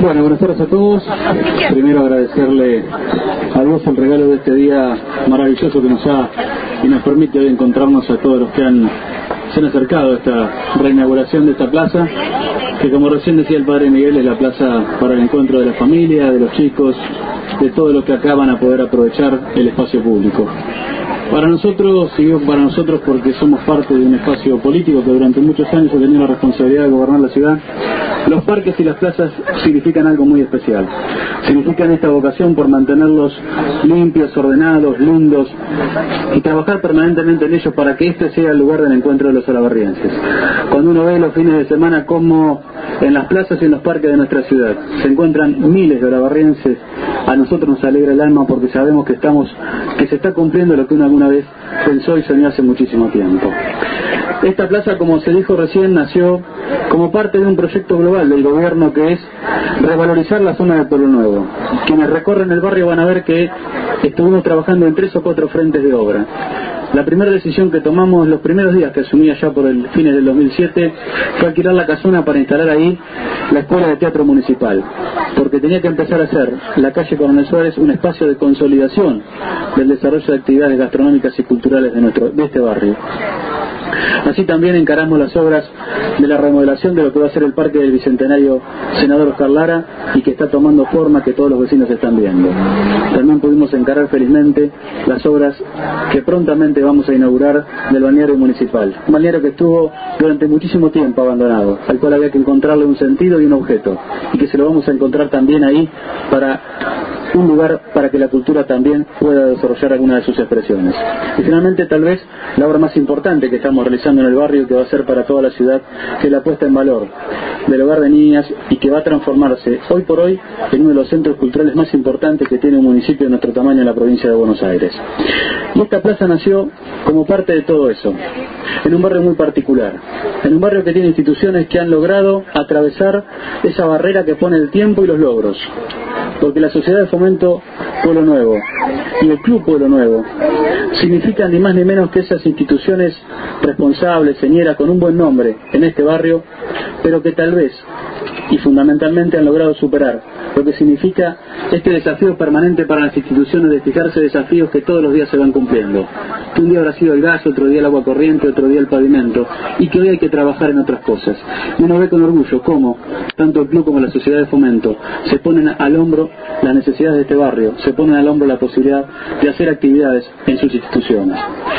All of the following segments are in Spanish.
Bueno, buenas tardes a todos. Primero agradecerle a Dios el regalo de este día maravilloso que nos permite hoy encontrarnos a todos los que se han acercado a esta reinauguración de esta plaza, que como recién decía el Padre Miguel, es la plaza para el encuentro de la familia, de los chicos, de todos los que acá van a poder aprovechar el espacio público. Para nosotros, y digo para nosotros porque somos parte de un espacio político que durante muchos años ha tenido la responsabilidad de gobernar la ciudad, los parques y las plazas significan algo muy especial. Significan esta vocación por mantenerlos limpios, ordenados, lindos y trabajar permanentemente en ellos para que este sea el lugar del encuentro de los olavarrienses. Cuando uno ve los fines de semana cómo en las plazas y en los parques de nuestra ciudad se encuentran miles de olavarrienses, a nosotros nos alegra el alma porque sabemos que se está cumpliendo lo que uno alguna vez pensó y soñó hace muchísimo tiempo. Esta plaza, como se dijo recién, nació como parte de un proyecto global del gobierno que es revalorizar la zona de Pueblo Nuevo. Quienes recorren el barrio van a ver que estuvimos trabajando en 3 o 4 frentes de obra. La primera decisión que tomamos los primeros días que asumí allá por el fines del 2007 fue alquilar la casona para instalar ahí la Escuela de Teatro Municipal, porque tenía que empezar a ser la calle Coronel Suárez un espacio de consolidación del desarrollo de actividades gastronómicas y culturales de este barrio. Así también encaramos las obras de la remodelación de lo que va a ser el Parque del Bicentenario Senador Oscar Lara y que está tomando forma, que todos los vecinos están viendo. También pudimos encarar felizmente las obras que prontamente vamos a inaugurar del balneario municipal. Un balneario que estuvo durante muchísimo tiempo abandonado, al cual había que encontrarle un sentido y un objeto, y que se lo vamos a encontrar también ahí para un lugar para que la cultura también pueda desarrollar alguna de sus expresiones. Y finalmente, tal vez, la obra más importante que estamos realizando en el barrio, que va a ser para toda la ciudad, que es la puesta en valor del hogar de niñas y que va a transformarse hoy por hoy en uno de los centros culturales más importantes que tiene un municipio de nuestro tamaño en la provincia de Buenos Aires. Y esta plaza nació como parte de todo eso, en un barrio muy particular, en un barrio que tiene instituciones que han logrado atravesar esa barrera que pone el tiempo y los logros, porque la Sociedad de Fomento Pueblo Nuevo y el Club Pueblo Nuevo significan ni más ni menos que esas instituciones responsables, señeras, con un buen nombre en este barrio, pero que tal vez y fundamentalmente han logrado superar lo que significa este desafío permanente para las instituciones de fijarse desafíos que todos los días se van cumpliendo. Que un día habrá sido el gas, otro día el agua corriente, otro día el pavimento, y que hoy hay que trabajar en otras cosas. Y uno ve con orgullo cómo tanto el club como la sociedad de fomento se ponen al hombro las necesidades de este barrio, se ponen al hombro la posibilidad de hacer actividades en sus instituciones.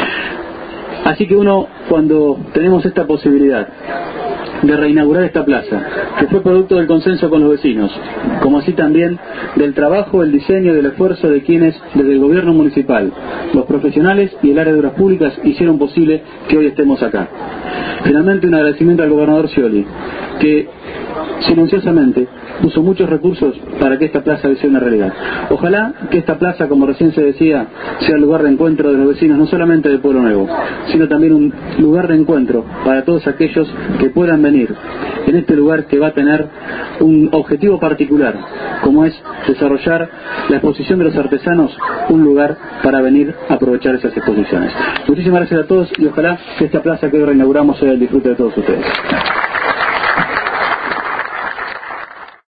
Así que uno, cuando tenemos esta posibilidad de reinaugurar esta plaza, que fue producto del consenso con los vecinos, como así también del trabajo, el diseño y el esfuerzo de quienes desde el gobierno municipal, los profesionales y el área de obras públicas hicieron posible que hoy estemos acá. Finalmente, un agradecimiento al gobernador Scioli, que silenciosamente puso muchos recursos para que esta plaza sea una realidad. Ojalá que esta plaza, como recién se decía, sea el lugar de encuentro de los vecinos, no solamente de Pueblo Nuevo, sino también un lugar de encuentro para todos aquellos que puedan venir en este lugar que va a tener un objetivo particular, como es desarrollar la exposición de los artesanos, un lugar para venir a aprovechar esas exposiciones. Muchísimas gracias a todos y ojalá que esta plaza que hoy reinauguramos sea el disfrute de todos ustedes.